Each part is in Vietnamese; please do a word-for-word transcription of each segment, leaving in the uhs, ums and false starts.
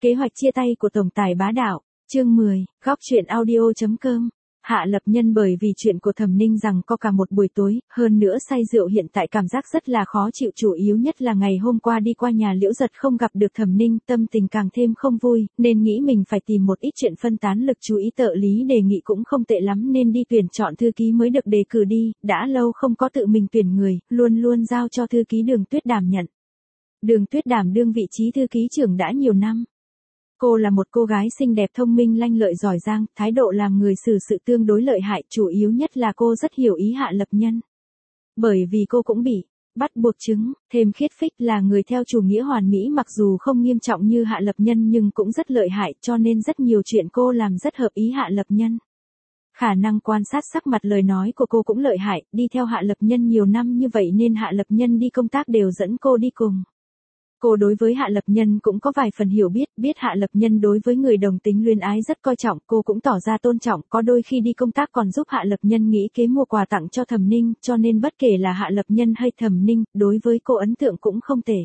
Kế hoạch chia tay của tổng tài bá đạo, chương mười, góc truyện audio.com. Hạ Lập Nhân bởi vì chuyện của Thẩm Ninh rằng có cả một buổi tối, hơn nữa say rượu hiện tại cảm giác rất là khó chịu, chủ yếu nhất là ngày hôm qua đi qua nhà Liễu Giật không gặp được Thẩm Ninh, tâm tình càng thêm không vui, nên nghĩ mình phải tìm một ít chuyện phân tán lực chú ý. Trợ lý đề nghị cũng không tệ lắm nên đi tuyển chọn thư ký mới được đề cử đi, đã lâu không có tự mình tuyển người, luôn luôn giao cho thư ký Đường Tuyết đảm nhận. Đường Tuyết đảm đương vị trí thư ký trưởng đã nhiều năm. Cô là một cô gái xinh đẹp, thông minh, lanh lợi, giỏi giang, thái độ làm người xử sự tương đối lợi hại, chủ yếu nhất là cô rất hiểu ý Hạ Lập Nhân. Bởi vì cô cũng bị bắt buộc chứng, thêm khiết phích là người theo chủ nghĩa hoàn mỹ, mặc dù không nghiêm trọng như Hạ Lập Nhân nhưng cũng rất lợi hại, cho nên rất nhiều chuyện cô làm rất hợp ý Hạ Lập Nhân. Khả năng quan sát sắc mặt lời nói của cô cũng lợi hại, đi theo Hạ Lập Nhân nhiều năm như vậy nên Hạ Lập Nhân đi công tác đều dẫn cô đi cùng. Cô đối với Hạ Lập Nhân cũng có vài phần hiểu biết, biết Hạ Lập Nhân đối với người đồng tính luyến ái rất coi trọng, cô cũng tỏ ra tôn trọng, có đôi khi đi công tác còn giúp Hạ Lập Nhân nghĩ kế mua quà tặng cho Thẩm Ninh, cho nên bất kể là Hạ Lập Nhân hay Thẩm Ninh, đối với cô ấn tượng cũng không tệ.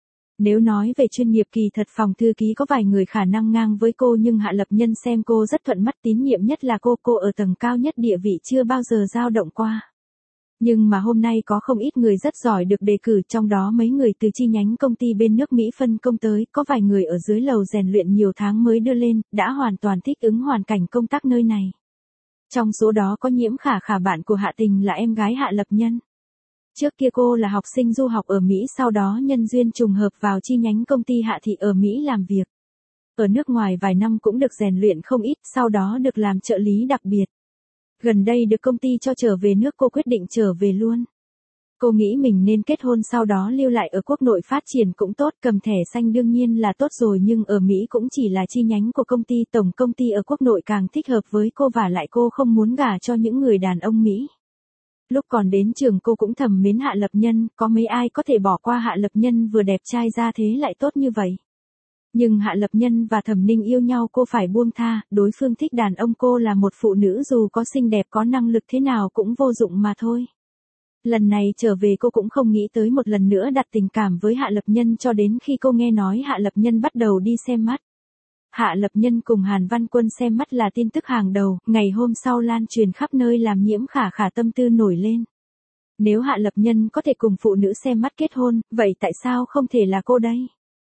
Nếu nói về chuyên nghiệp kỳ thật phòng thư ký có vài người khả năng ngang với cô, nhưng Hạ Lập Nhân xem cô rất thuận mắt, tín nhiệm nhất là cô, cô ở tầng cao nhất, địa vị chưa bao giờ dao động qua. Nhưng mà hôm nay có không ít người rất giỏi được đề cử, trong đó mấy người từ chi nhánh công ty bên nước Mỹ phân công tới, có vài người ở dưới lầu rèn luyện nhiều tháng mới đưa lên, đã hoàn toàn thích ứng hoàn cảnh công tác nơi này. Trong số đó có Nhiễm Khả Khả, bạn của Hạ Tình, là em gái Hạ Lập Nhân. Trước kia cô là học sinh du học ở Mỹ, sau đó nhân duyên trùng hợp vào chi nhánh công ty Hạ Thị ở Mỹ làm việc. Ở nước ngoài vài năm cũng được rèn luyện không ít, sau đó được làm trợ lý đặc biệt. Gần đây được công ty cho trở về nước, cô quyết định trở về luôn. Cô nghĩ mình nên kết hôn sau đó lưu lại ở quốc nội phát triển cũng tốt, cầm thẻ xanh đương nhiên là tốt rồi, nhưng ở Mỹ cũng chỉ là chi nhánh của công ty, tổng công ty ở quốc nội càng thích hợp với cô, và lại cô không muốn gả cho những người đàn ông Mỹ. Lúc còn đến trường cô cũng thầm mến Hạ Lập Nhân, có mấy ai có thể bỏ qua Hạ Lập Nhân vừa đẹp trai ra thế lại tốt như vậy. Nhưng Hạ Lập Nhân và Thẩm Ninh yêu nhau cô phải buông tha, đối phương thích đàn ông, cô là một phụ nữ dù có xinh đẹp có năng lực thế nào cũng vô dụng mà thôi. Lần này trở về cô cũng không nghĩ tới một lần nữa đặt tình cảm với Hạ Lập Nhân, cho đến khi cô nghe nói Hạ Lập Nhân bắt đầu đi xem mắt. Hạ Lập Nhân cùng Hàn Văn Quân xem mắt là tin tức hàng đầu, ngày hôm sau lan truyền khắp nơi làm Nhiễm Khả Khả tâm tư nổi lên. Nếu Hạ Lập Nhân có thể cùng phụ nữ xem mắt kết hôn, vậy tại sao không thể là cô đây?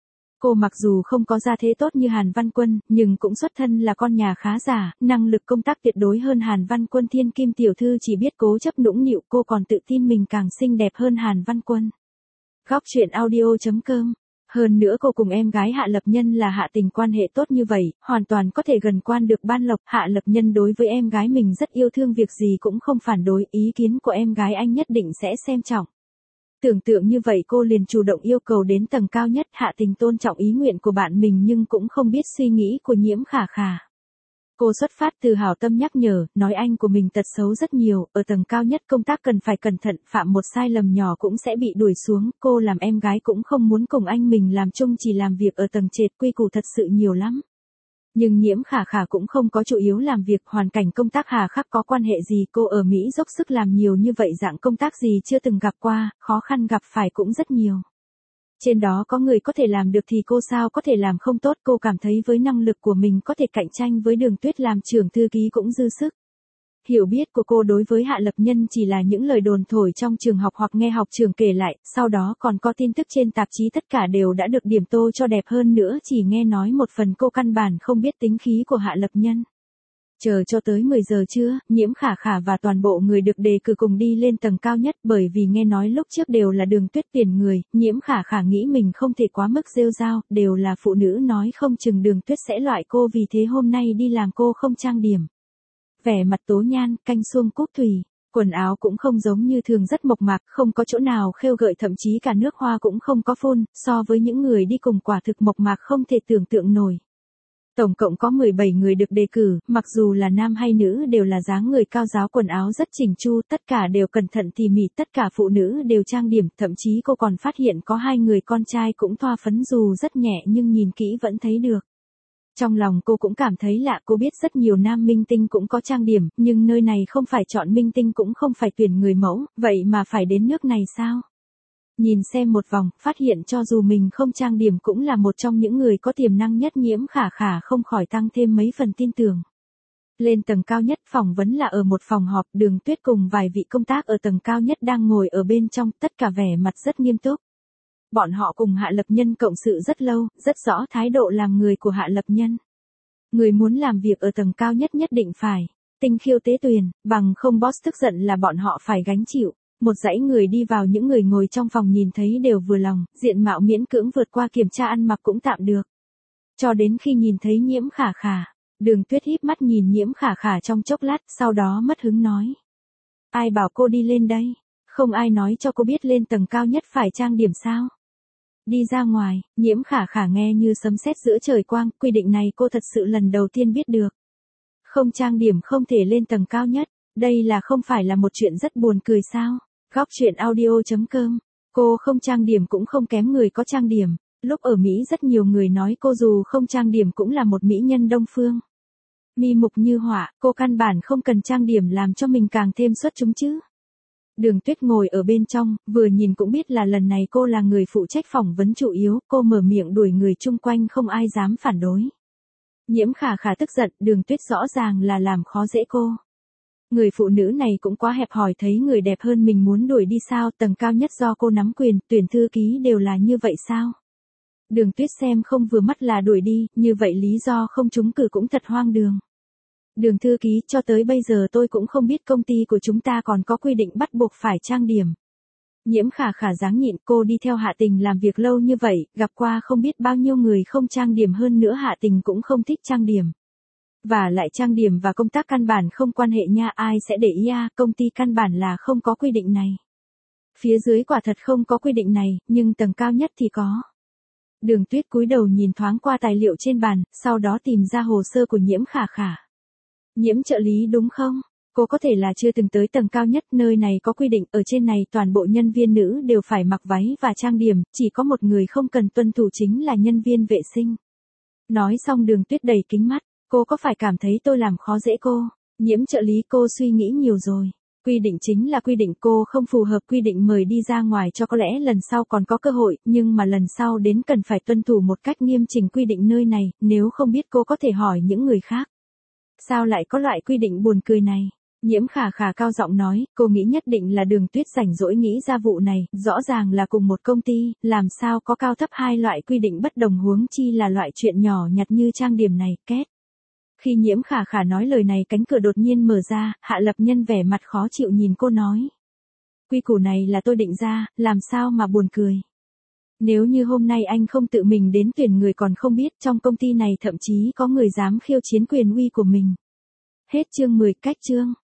Cô mặc dù không có gia thế tốt như Hàn Văn Quân, nhưng cũng xuất thân là con nhà khá giả, năng lực công tác tuyệt đối hơn Hàn Văn Quân. Thiên Kim tiểu thư chỉ biết cố chấp nũng nịu, cô còn tự tin mình càng xinh đẹp hơn Hàn Văn Quân. Góc truyện audio.com. Hơn nữa cô cùng em gái Hạ Lập Nhân là Hạ Tình quan hệ tốt như vậy, hoàn toàn có thể gần quan được ban lộc. Hạ Lập Nhân đối với em gái mình rất yêu thương, việc gì cũng không phản đối, ý kiến của em gái anh nhất định sẽ xem trọng. Tưởng tượng như vậy cô liền chủ động yêu cầu đến tầng cao nhất. Hạ Tình tôn trọng ý nguyện của bạn mình nhưng cũng không biết suy nghĩ của Nhiễm Khả Khả. Cô xuất phát từ hảo tâm nhắc nhở, nói anh của mình tật xấu rất nhiều, ở tầng cao nhất công tác cần phải cẩn thận, phạm một sai lầm nhỏ cũng sẽ bị đuổi xuống. Cô làm em gái cũng không muốn cùng anh mình làm chung, chỉ làm việc ở tầng trệt, quy củ thật sự nhiều lắm. Nhưng Nhiễm Khả Khả cũng không có chủ yếu làm việc, hoàn cảnh công tác hà khắc có quan hệ gì, cô ở Mỹ dốc sức làm nhiều như vậy, dạng công tác gì chưa từng gặp qua, khó khăn gặp phải cũng rất nhiều. Trên đó có người có thể làm được thì cô sao có thể làm không tốt, cô cảm thấy với năng lực của mình có thể cạnh tranh với Đường Tuyết làm trưởng thư ký cũng dư sức. Hiểu biết của cô đối với Hạ Lập Nhân chỉ là những lời đồn thổi trong trường học hoặc nghe học trưởng kể lại, sau đó còn có tin tức trên tạp chí, tất cả đều đã được điểm tô cho đẹp, hơn nữa chỉ nghe nói một phần, cô căn bản không biết tính khí của Hạ Lập Nhân. Chờ cho tới mười giờ trưa, Nhiễm Khả Khả và toàn bộ người được đề cử cùng đi lên tầng cao nhất, bởi vì nghe nói lúc trước đều là Đường Tuyết tuyển người, Nhiễm Khả Khả nghĩ mình không thể quá mức rêu rao, đều là phụ nữ nói không chừng Đường Tuyết sẽ loại cô, vì thế hôm nay đi làm cô không trang điểm. Vẻ mặt tố nhan, canh xuông cúc thủy, quần áo cũng không giống như thường, rất mộc mạc, không có chỗ nào khêu gợi, thậm chí cả nước hoa cũng không có phun, so với những người đi cùng quả thực mộc mạc không thể tưởng tượng nổi. Tổng cộng có mười bảy người được đề cử, mặc dù là nam hay nữ đều là dáng người cao ráo, quần áo rất chỉnh chu, tất cả đều cẩn thận tỉ mỉ, tất cả phụ nữ đều trang điểm, thậm chí cô còn phát hiện có hai người con trai cũng thoa phấn, dù rất nhẹ nhưng nhìn kỹ vẫn thấy được. Trong lòng cô cũng cảm thấy lạ, cô biết rất nhiều nam minh tinh cũng có trang điểm, nhưng nơi này không phải chọn minh tinh cũng không phải tuyển người mẫu, vậy mà phải đến nước này sao? Nhìn xem một vòng, phát hiện cho dù mình không trang điểm cũng là một trong những người có tiềm năng nhất, Nhiễm Khả Khả không khỏi tăng thêm mấy phần tin tưởng. Lên tầng cao nhất, phỏng vấn là ở một phòng họp, Đường Tuyết cùng vài vị công tác ở tầng cao nhất đang ngồi ở bên trong, tất cả vẻ mặt rất nghiêm túc. Bọn họ cùng Hạ Lập Nhân cộng sự rất lâu, rất rõ thái độ làm người của Hạ Lập Nhân. Người muốn làm việc ở tầng cao nhất nhất định phải tinh khiêu tế tuyền, bằng không boss tức giận là bọn họ phải gánh chịu. Một dãy người đi vào, những người ngồi trong phòng nhìn thấy đều vừa lòng, diện mạo miễn cưỡng vượt qua kiểm tra, ăn mặc cũng tạm được. Cho đến khi nhìn thấy Nhiễm Khả Khả, Đường Tuyết híp mắt nhìn Nhiễm Khả Khả trong chốc lát, sau đó mất hứng nói. Ai bảo cô đi lên đây? Không ai nói cho cô biết lên tầng cao nhất phải trang điểm sao? Đi ra ngoài. Nhiễm Khả Khả nghe như sấm sét giữa trời quang, quy định này cô thật sự lần đầu tiên biết được. Không trang điểm không thể lên tầng cao nhất, đây là không phải là một chuyện rất buồn cười sao? Góc truyện audio chấm com. Cô không trang điểm cũng không kém người có trang điểm. Lúc ở Mỹ rất nhiều người nói cô dù không trang điểm cũng là một mỹ nhân Đông phương. Mi mục như họa, cô căn bản không cần trang điểm làm cho mình càng thêm xuất chúng chứ. Đường Tuyết ngồi ở bên trong, vừa nhìn cũng biết là lần này cô là người phụ trách phỏng vấn chủ yếu, cô mở miệng đuổi người chung quanh không ai dám phản đối. Nhiễm Khả Khả tức giận, Đường Tuyết rõ ràng là làm khó dễ cô. Người phụ nữ này cũng quá hẹp hòi, thấy người đẹp hơn mình muốn đuổi đi sao? Tầng cao nhất do cô nắm quyền, tuyển thư ký đều là như vậy sao? Đường Tuyết xem không vừa mắt là đuổi đi, như vậy lý do không trúng cử cũng thật hoang đường. Đường thư ký, cho tới bây giờ tôi cũng không biết công ty của chúng ta còn có quy định bắt buộc phải trang điểm. Nhiễm Khả Khả dáng nhịn, cô đi theo Hạ Tình làm việc lâu như vậy, gặp qua không biết bao nhiêu người không trang điểm, hơn nữa Hạ Tình cũng không thích trang điểm. Và lại trang điểm và công tác căn bản không quan hệ nha, ai sẽ để ý à, công ty căn bản là không có quy định này. Phía dưới quả thật không có quy định này, nhưng tầng cao nhất thì có. Đường Tuyết cúi đầu nhìn thoáng qua tài liệu trên bàn, sau đó tìm ra hồ sơ của Nhiễm Khả Khả. Nhiễm trợ lý đúng không? Cô có thể là chưa từng tới tầng cao nhất, nơi này có quy định, ở trên này toàn bộ nhân viên nữ đều phải mặc váy và trang điểm, chỉ có một người không cần tuân thủ chính là nhân viên vệ sinh. Nói xong Đường Tuyết đầy kính mắt, cô có phải cảm thấy tôi làm khó dễ cô? Nhiễm trợ lý, cô suy nghĩ nhiều rồi. Quy định chính là quy định, cô không phù hợp quy định mời đi ra ngoài cho có lẽ lần sau còn có cơ hội, nhưng mà lần sau đến cần phải tuân thủ một cách nghiêm chỉnh quy định nơi này, nếu không biết cô có thể hỏi những người khác. Sao lại có loại quy định buồn cười này? Nhiễm Khả Khả cao giọng nói, cô nghĩ nhất định là Đường Tuyết rảnh rỗi nghĩ ra vụ này, rõ ràng là cùng một công ty, làm sao có cao thấp hai loại quy định bất đồng, huống chi là loại chuyện nhỏ nhặt như trang điểm này, két. Khi Nhiễm Khả Khả nói lời này, cánh cửa đột nhiên mở ra, Hạ Lập Nhân vẻ mặt khó chịu nhìn cô nói. Quy củ này là tôi định ra, làm sao mà buồn cười. Nếu như hôm nay anh không tự mình đến tuyển người còn không biết, trong công ty này thậm chí có người dám khiêu chiến quyền uy của mình. Hết chương mười, cách chương.